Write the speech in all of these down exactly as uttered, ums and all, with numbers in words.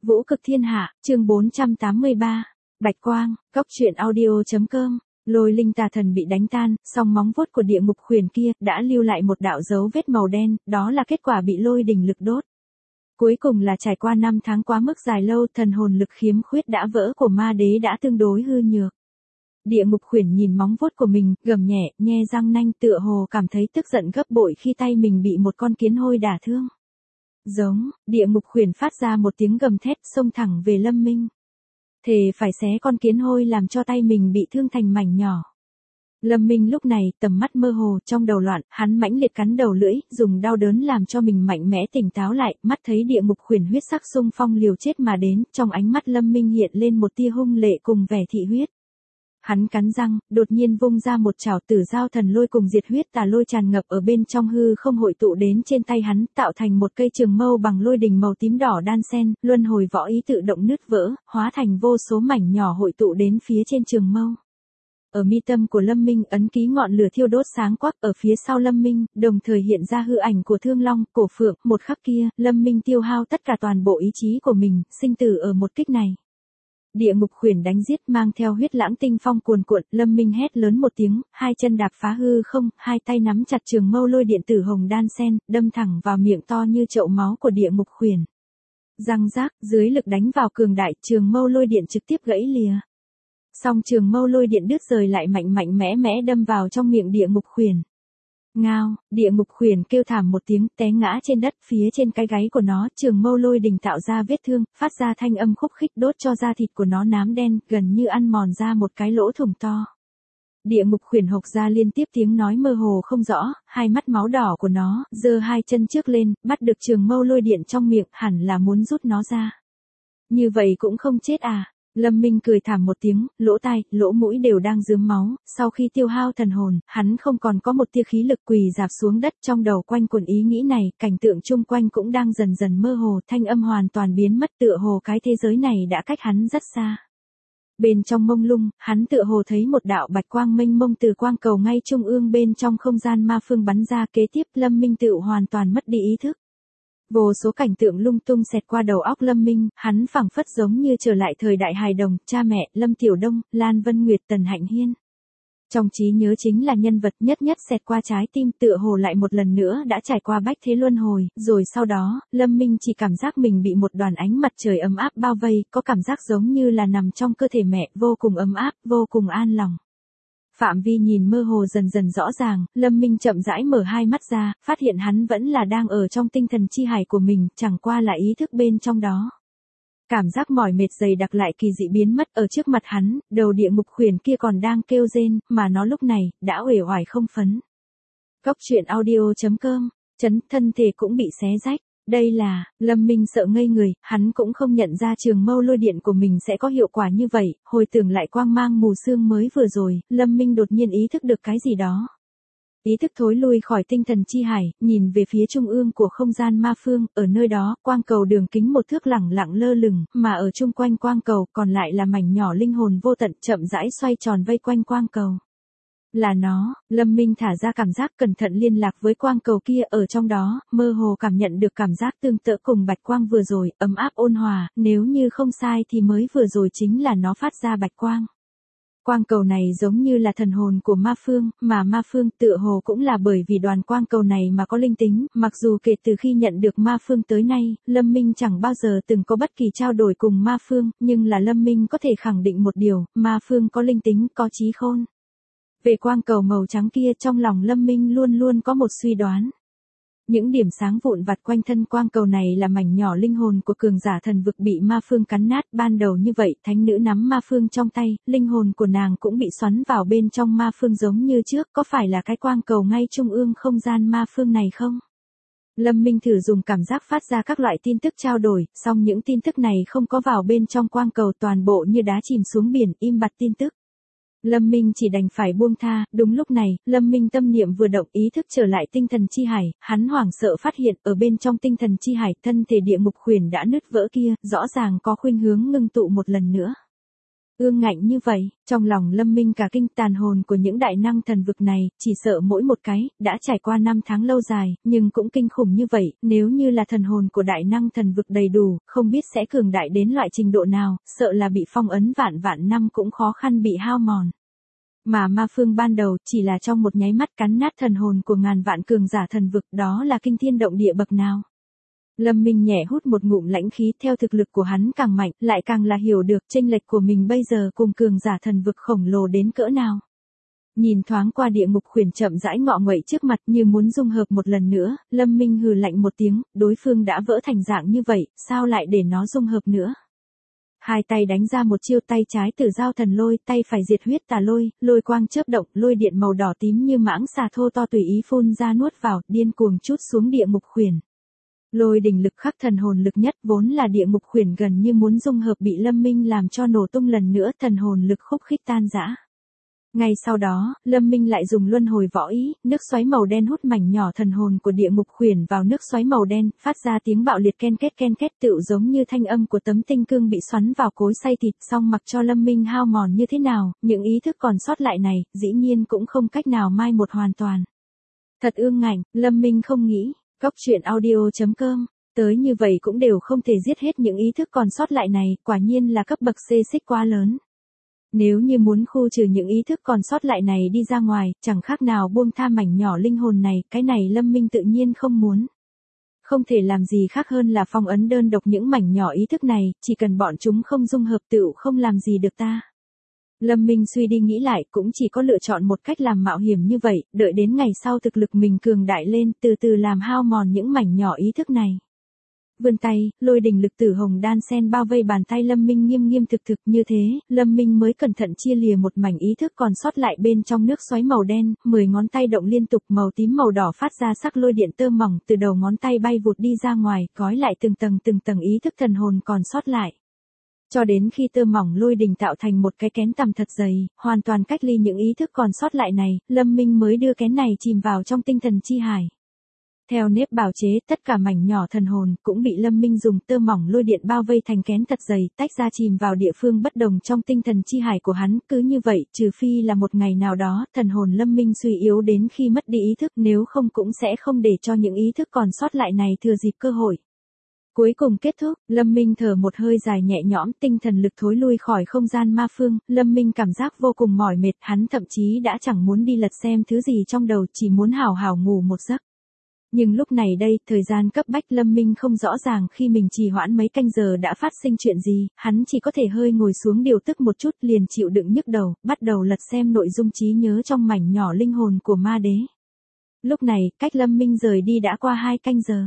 Vũ cực thiên hạ, chương bốn trăm tám mươi ba. Bạch quang, góc truyện audio.com. Lôi linh tà thần bị đánh tan, song móng vuốt của địa ngục khuyển kia đã lưu lại một đạo dấu vết màu đen, đó là kết quả bị lôi đình lực đốt. Cuối cùng là trải qua năm tháng quá mức dài lâu, thần hồn lực khiếm khuyết đã vỡ của ma đế đã tương đối hư nhược. Địa ngục khuyển nhìn móng vuốt của mình, gầm nhẹ, nhe răng nanh, tựa hồ cảm thấy tức giận gấp bội khi tay mình bị một con kiến hôi đả thương. Giống, địa ngục khuyển phát ra một tiếng gầm thét, xông thẳng về Lâm Minh. Thề phải xé con kiến hôi làm cho tay mình bị thương thành mảnh nhỏ. Lâm Minh lúc này tầm mắt mơ hồ, trong đầu loạn, hắn mãnh liệt cắn đầu lưỡi, dùng đau đớn làm cho mình mạnh mẽ tỉnh táo lại, mắt thấy địa ngục khuyển huyết sắc xung phong liều chết mà đến, trong ánh mắt Lâm Minh hiện lên một tia hung lệ cùng vẻ thị huyết. Hắn cắn răng, đột nhiên vung ra một chảo tử giao thần lôi cùng diệt huyết tà lôi tràn ngập ở bên trong hư không hội tụ đến trên tay hắn, tạo thành một cây trường mâu bằng lôi đình màu tím đỏ đan sen, luân hồi võ ý tự động nứt vỡ, hóa thành vô số mảnh nhỏ hội tụ đến phía trên trường mâu. Ở mi tâm của Lâm Minh ấn ký ngọn lửa thiêu đốt sáng quắc, ở phía sau Lâm Minh, đồng thời hiện ra hư ảnh của Thương Long, Cổ Phượng, một khắc kia, Lâm Minh tiêu hao tất cả toàn bộ ý chí của mình, sinh tử ở một kích này. Địa ngục khuyển đánh giết mang theo huyết lãng tinh phong cuồn cuộn, Lâm Minh hét lớn một tiếng, hai chân đạp phá hư không, hai tay nắm chặt trường mâu lôi điện tử hồng đan sen, đâm thẳng vào miệng to như chậu máu của địa ngục khuyển. Răng rác, dưới lực đánh vào cường đại, trường mâu lôi điện trực tiếp gãy lìa. Song trường mâu lôi điện đứt rời lại mạnh mạnh mẽ mẽ đâm vào trong miệng địa ngục khuyển. Ngao, địa ngục khuyển kêu thảm một tiếng, té ngã trên đất, phía trên cái gáy của nó, trường mâu lôi đình tạo ra vết thương, phát ra thanh âm khúc khích đốt cho da thịt của nó nám đen, gần như ăn mòn ra một cái lỗ thủng to. Địa ngục khuyển hộc ra liên tiếp tiếng nói mơ hồ không rõ, hai mắt máu đỏ của nó, giơ hai chân trước lên, bắt được trường mâu lôi điện trong miệng, hẳn là muốn rút nó ra. Như vậy cũng không chết à? Lâm Minh cười thảm một tiếng, lỗ tai, lỗ mũi đều đang rướm máu, sau khi tiêu hao thần hồn, hắn không còn có một tia khí lực, quỳ rạp xuống đất, trong đầu quanh quẩn ý nghĩ này, cảnh tượng chung quanh cũng đang dần dần mơ hồ, thanh âm hoàn toàn biến mất, tựa hồ cái thế giới này đã cách hắn rất xa. Bên trong mông lung, hắn tựa hồ thấy một đạo bạch quang mênh mông từ quang cầu ngay trung ương bên trong không gian ma phương bắn ra, kế tiếp Lâm Minh tựu hoàn toàn mất đi ý thức. Vô số cảnh tượng lung tung xẹt qua đầu óc Lâm Minh, hắn phảng phất giống như trở lại thời đại hài đồng, cha mẹ, Lâm Tiểu Đông, Lan Vân Nguyệt, Tần Hạnh Hiên. Trong trí nhớ chính là nhân vật nhất nhất xẹt qua trái tim, tựa hồ lại một lần nữa đã trải qua bách thế luân hồi, rồi sau đó, Lâm Minh chỉ cảm giác mình bị một đoàn ánh mặt trời ấm áp bao vây, có cảm giác giống như là nằm trong cơ thể mẹ, vô cùng ấm áp, vô cùng an lòng. Phạm vi nhìn mơ hồ dần dần rõ ràng, Lâm Minh chậm rãi mở hai mắt ra, phát hiện hắn vẫn là đang ở trong tinh thần chi hải của mình, chẳng qua là ý thức bên trong đó. Cảm giác mỏi mệt dày đặc lại kỳ dị biến mất ở trước mặt hắn, đầu địa ngục khuyển kia còn đang kêu rên, mà nó lúc này, đã uể oải không phấn. Góc truyện audio.com, chấn thân thể cũng bị xé rách. Đây là, Lâm Minh sợ ngây người, hắn cũng không nhận ra trường mâu lôi điện của mình sẽ có hiệu quả như vậy, hồi tưởng lại quang mang mù sương mới vừa rồi, Lâm Minh đột nhiên ý thức được cái gì đó. Ý thức thối lui khỏi tinh thần chi hải, nhìn về phía trung ương của không gian ma phương, ở nơi đó, quang cầu đường kính một thước lẳng lặng lơ lửng, mà ở chung quanh quang cầu còn lại là mảnh nhỏ linh hồn vô tận chậm rãi xoay tròn vây quanh quang cầu. Là nó, Lâm Minh thả ra cảm giác cẩn thận liên lạc với quang cầu kia ở trong đó, mơ hồ cảm nhận được cảm giác tương tự cùng bạch quang vừa rồi, ấm áp ôn hòa, nếu như không sai thì mới vừa rồi chính là nó phát ra bạch quang. Quang cầu này giống như là thần hồn của ma phương, mà ma phương tựa hồ cũng là bởi vì đoàn quang cầu này mà có linh tính, mặc dù kể từ khi nhận được ma phương tới nay, Lâm Minh chẳng bao giờ từng có bất kỳ trao đổi cùng ma phương, nhưng là Lâm Minh có thể khẳng định một điều, ma phương có linh tính, có trí khôn. Về quang cầu màu trắng kia trong lòng Lâm Minh luôn luôn có một suy đoán. Những điểm sáng vụn vặt quanh thân quang cầu này là mảnh nhỏ linh hồn của cường giả thần vực bị ma phương cắn nát, ban đầu như vậy, thánh nữ nắm ma phương trong tay, linh hồn của nàng cũng bị xoắn vào bên trong ma phương giống như trước, có phải là cái quang cầu ngay trung ương không gian ma phương này không? Lâm Minh thử dùng cảm giác phát ra các loại tin tức trao đổi, song những tin tức này không có vào bên trong quang cầu, toàn bộ như đá chìm xuống biển, im bặt tin tức. Lâm Minh chỉ đành phải buông tha, đúng lúc này, Lâm Minh tâm niệm vừa động ý thức trở lại tinh thần chi hải, hắn hoảng sợ phát hiện ở bên trong tinh thần chi hải thân thể địa ngục khuyển đã nứt vỡ kia, rõ ràng có khuynh hướng ngưng tụ một lần nữa. ương ngạnh như vậy, trong lòng Lâm Minh cả kinh. Tàn hồn của những đại năng thần vực này, chỉ sợ mỗi một cái, đã trải qua năm tháng lâu dài, nhưng cũng kinh khủng như vậy, nếu như là thần hồn của đại năng thần vực đầy đủ, không biết sẽ cường đại đến loại trình độ nào, sợ là bị phong ấn vạn vạn năm cũng khó khăn bị hao mòn. Mà ma phương ban đầu, chỉ là trong một nháy mắt cắn nát thần hồn của ngàn vạn cường giả thần vực, đó là kinh thiên động địa bậc nào. Lâm Minh nhẹ hút một ngụm lãnh khí, theo thực lực của hắn càng mạnh, lại càng là hiểu được chênh lệch của mình bây giờ cùng cường giả thần vực khổng lồ đến cỡ nào. Nhìn thoáng qua địa ngục khuyển chậm rãi ngọ nguậy trước mặt như muốn dung hợp một lần nữa, Lâm Minh hừ lạnh một tiếng, đối phương đã vỡ thành dạng như vậy, sao lại để nó dung hợp nữa. Hai tay đánh ra một chiêu, tay trái Tử Giao Thần Lôi, tay phải Diệt Huyết Tà Lôi, lôi quang chớp động, lôi điện màu đỏ tím như mãng xà thô to tùy ý phun ra nuốt vào, điên cuồng trút xuống địa ngục khuyển. Lôi đỉnh lực khắc thần hồn lực nhất, vốn là địa ngục khuyển gần như muốn dung hợp bị Lâm Minh làm cho nổ tung lần nữa, thần hồn lực khúc khích tan rã. Ngay sau đó, Lâm Minh lại dùng luân hồi võ ý, nước xoáy màu đen hút mảnh nhỏ thần hồn của địa ngục khuyển vào nước xoáy màu đen, phát ra tiếng bạo liệt ken két ken két, tựu giống như thanh âm của tấm tinh cương bị xoắn vào cối xay thịt. Xong mặc cho Lâm Minh hao mòn như thế nào, những ý thức còn sót lại này, dĩ nhiên cũng không cách nào mai một hoàn toàn. Thật ương ngạnh, Lâm Minh không nghĩ. Cóc truyện audio chấm com, tới như vậy cũng đều không thể giết hết những ý thức còn sót lại này, quả nhiên là cấp bậc xê xích quá lớn. Nếu như muốn khu trừ những ý thức còn sót lại này đi ra ngoài, chẳng khác nào buông tha mảnh nhỏ linh hồn này, cái này Lâm Minh tự nhiên không muốn. Không thể làm gì khác hơn là phong ấn đơn độc những mảnh nhỏ ý thức này, chỉ cần bọn chúng không dung hợp tựu không làm gì được ta. Lâm Minh suy đi nghĩ lại, cũng chỉ có lựa chọn một cách làm mạo hiểm như vậy, đợi đến ngày sau thực lực mình cường đại lên, từ từ làm hao mòn những mảnh nhỏ ý thức này. Vươn tay, lôi đỉnh lực tử hồng đan sen bao vây bàn tay Lâm Minh nghiêm nghiêm thực thực, như thế, Lâm Minh mới cẩn thận chia lìa một mảnh ý thức còn sót lại bên trong nước xoáy màu đen, mười ngón tay động liên tục, màu tím màu đỏ phát ra sắc lôi điện tơ mỏng từ đầu ngón tay bay vụt đi ra ngoài, gói lại từng tầng từng tầng ý thức thần hồn còn sót lại. Cho đến khi tơ mỏng lôi đình tạo thành một cái kén tằm thật dày, hoàn toàn cách ly những ý thức còn sót lại này, Lâm Minh mới đưa kén này chìm vào trong tinh thần chi hải. Theo nếp bào chế, tất cả mảnh nhỏ thần hồn cũng bị Lâm Minh dùng tơ mỏng lôi điện bao vây thành kén thật dày, tách ra chìm vào địa phương bất đồng trong tinh thần chi hải của hắn. Cứ như vậy, trừ phi là một ngày nào đó, thần hồn Lâm Minh suy yếu đến khi mất đi ý thức, nếu không cũng sẽ không để cho những ý thức còn sót lại này thừa dịp cơ hội. Cuối cùng kết thúc, Lâm Minh thở một hơi dài nhẹ nhõm, tinh thần lực thối lui khỏi không gian ma phương, Lâm Minh cảm giác vô cùng mỏi mệt, hắn thậm chí đã chẳng muốn đi lật xem thứ gì trong đầu, chỉ muốn hào hào ngủ một giấc. Nhưng lúc này đây, thời gian cấp bách, Lâm Minh không rõ ràng khi mình trì hoãn mấy canh giờ đã phát sinh chuyện gì, hắn chỉ có thể hơi ngồi xuống điều tức một chút, liền chịu đựng nhức đầu, bắt đầu lật xem nội dung trí nhớ trong mảnh nhỏ linh hồn của ma đế. Lúc này, cách Lâm Minh rời đi đã qua hai canh giờ.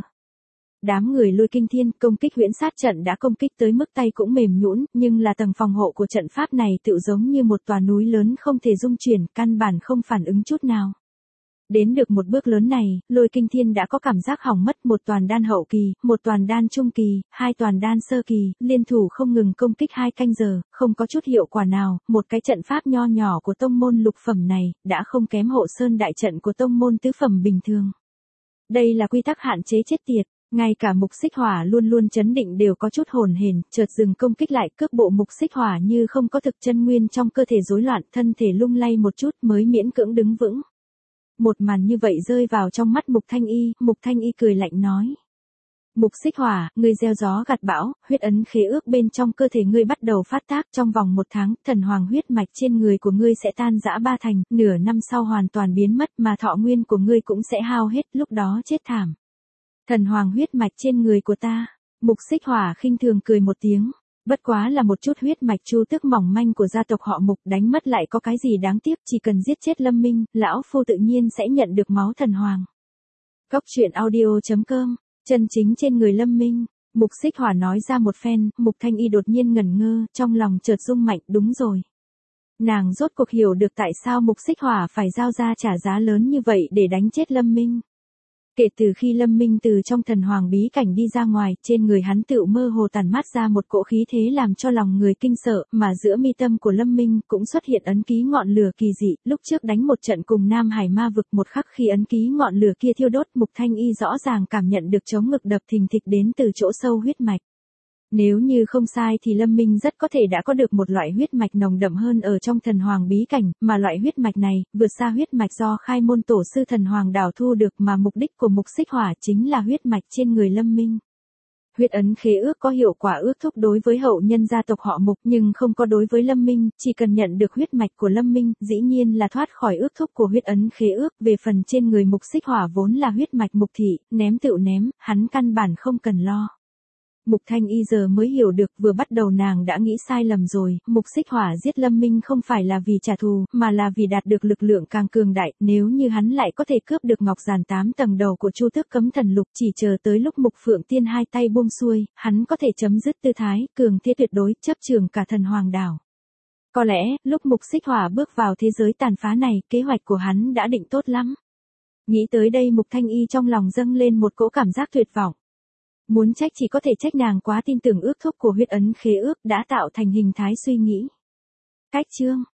Đám người Lôi Kinh Thiên công kích huyễn sát trận đã công kích tới mức tay cũng mềm nhũn, nhưng là tầng phòng hộ của trận pháp này tựu giống như một tòa núi lớn không thể dung chuyển, căn bản không phản ứng chút nào. Đến được một bước lớn này, Lôi Kinh Thiên đã có cảm giác hỏng mất, một toàn đan hậu kỳ, một toàn đan trung kỳ, hai toàn đan sơ kỳ, liên thủ không ngừng công kích hai canh giờ, không có chút hiệu quả nào, một cái trận pháp nho nhỏ của tông môn lục phẩm này, đã không kém hộ sơn đại trận của tông môn tứ phẩm bình thường. Đây là quy tắc hạn chế chết tiệt. Ngay cả Mục Xích Hỏa luôn luôn chấn định đều có chút hồn hển, chợt dừng công kích lại, cước bộ Mục Xích Hỏa như không có thực chân nguyên trong cơ thể rối loạn, thân thể lung lay một chút mới miễn cưỡng đứng vững. Một màn như vậy rơi vào trong mắt Mục Thanh Y, Mục Thanh Y cười lạnh nói: Mục Xích Hỏa, ngươi gieo gió gặt bão, huyết ấn khế ước bên trong cơ thể ngươi bắt đầu phát tác, trong vòng một tháng, thần hoàng huyết mạch trên người của ngươi sẽ tan rã ba thành, nửa năm sau hoàn toàn biến mất, mà thọ nguyên của ngươi cũng sẽ hao hết, lúc đó chết thảm. Thần hoàng huyết mạch trên người của ta. Mục Xích Hỏa khinh thường cười một tiếng. Bất quá là một chút huyết mạch chu tước mỏng manh của gia tộc họ Mục, đánh mất lại có cái gì đáng tiếc, chỉ cần giết chết Lâm Minh, lão phu tự nhiên sẽ nhận được máu thần hoàng. Cóc truyện audio chấm com, chân chính trên người Lâm Minh. Mục Xích Hỏa nói ra một phen, Mục Thanh Y đột nhiên ngẩn ngơ, trong lòng chợt rung mạnh, đúng rồi. Nàng rốt cuộc hiểu được tại sao Mục Xích Hỏa phải giao ra trả giá lớn như vậy để đánh chết Lâm Minh. Kể từ khi Lâm Minh từ trong thần hoàng bí cảnh đi ra ngoài, trên người hắn tựu mơ hồ tản mát ra một cỗ khí thế làm cho lòng người kinh sợ, mà giữa mi tâm của Lâm Minh cũng xuất hiện ấn ký ngọn lửa kỳ dị, lúc trước đánh một trận cùng Nam Hải ma vực, một khắc khi ấn ký ngọn lửa kia thiêu đốt, Mục Thanh Y rõ ràng cảm nhận được chống ngực đập thình thịch đến từ chỗ sâu huyết mạch. Nếu như không sai thì Lâm Minh rất có thể đã có được một loại huyết mạch nồng đậm hơn ở trong thần hoàng bí cảnh, mà loại huyết mạch này, vượt xa huyết mạch do khai môn tổ sư thần hoàng đảo thu được, mà mục đích của mục xích hỏa chính là huyết mạch trên người Lâm Minh. Huyết ấn khế ước có hiệu quả ước thúc đối với hậu nhân gia tộc họ Mục, nhưng không có đối với Lâm Minh, chỉ cần nhận được huyết mạch của Lâm Minh, dĩ nhiên là thoát khỏi ước thúc của huyết ấn khế ước. Về phần trên người mục xích hỏa vốn là huyết mạch Mục thị, ném tựu ném, hắn căn bản không cần lo. Mục Thanh Y giờ mới hiểu được, vừa bắt đầu nàng đã nghĩ sai lầm rồi, mục xích hỏa giết Lâm Minh không phải là vì trả thù, mà là vì đạt được lực lượng càng cường đại, nếu như hắn lại có thể cướp được ngọc giản tám tầng đầu của Chu Tước Cấm Thần Lục, chỉ chờ tới lúc Mục Phượng Tiên hai tay buông xuôi, hắn có thể chấm dứt tư thái, cường thế tuyệt đối, chấp trường cả thần hoàng đảo. Có lẽ, lúc mục xích hỏa bước vào thế giới tàn phá này, kế hoạch của hắn đã định tốt lắm. Nghĩ tới đây Mục Thanh Y trong lòng dâng lên một cỗ cảm giác tuyệt vọng. Muốn trách chỉ có thể trách nàng quá tin tưởng ước thúc của huyết ấn khế ước đã tạo thành hình thái suy nghĩ. Cách chương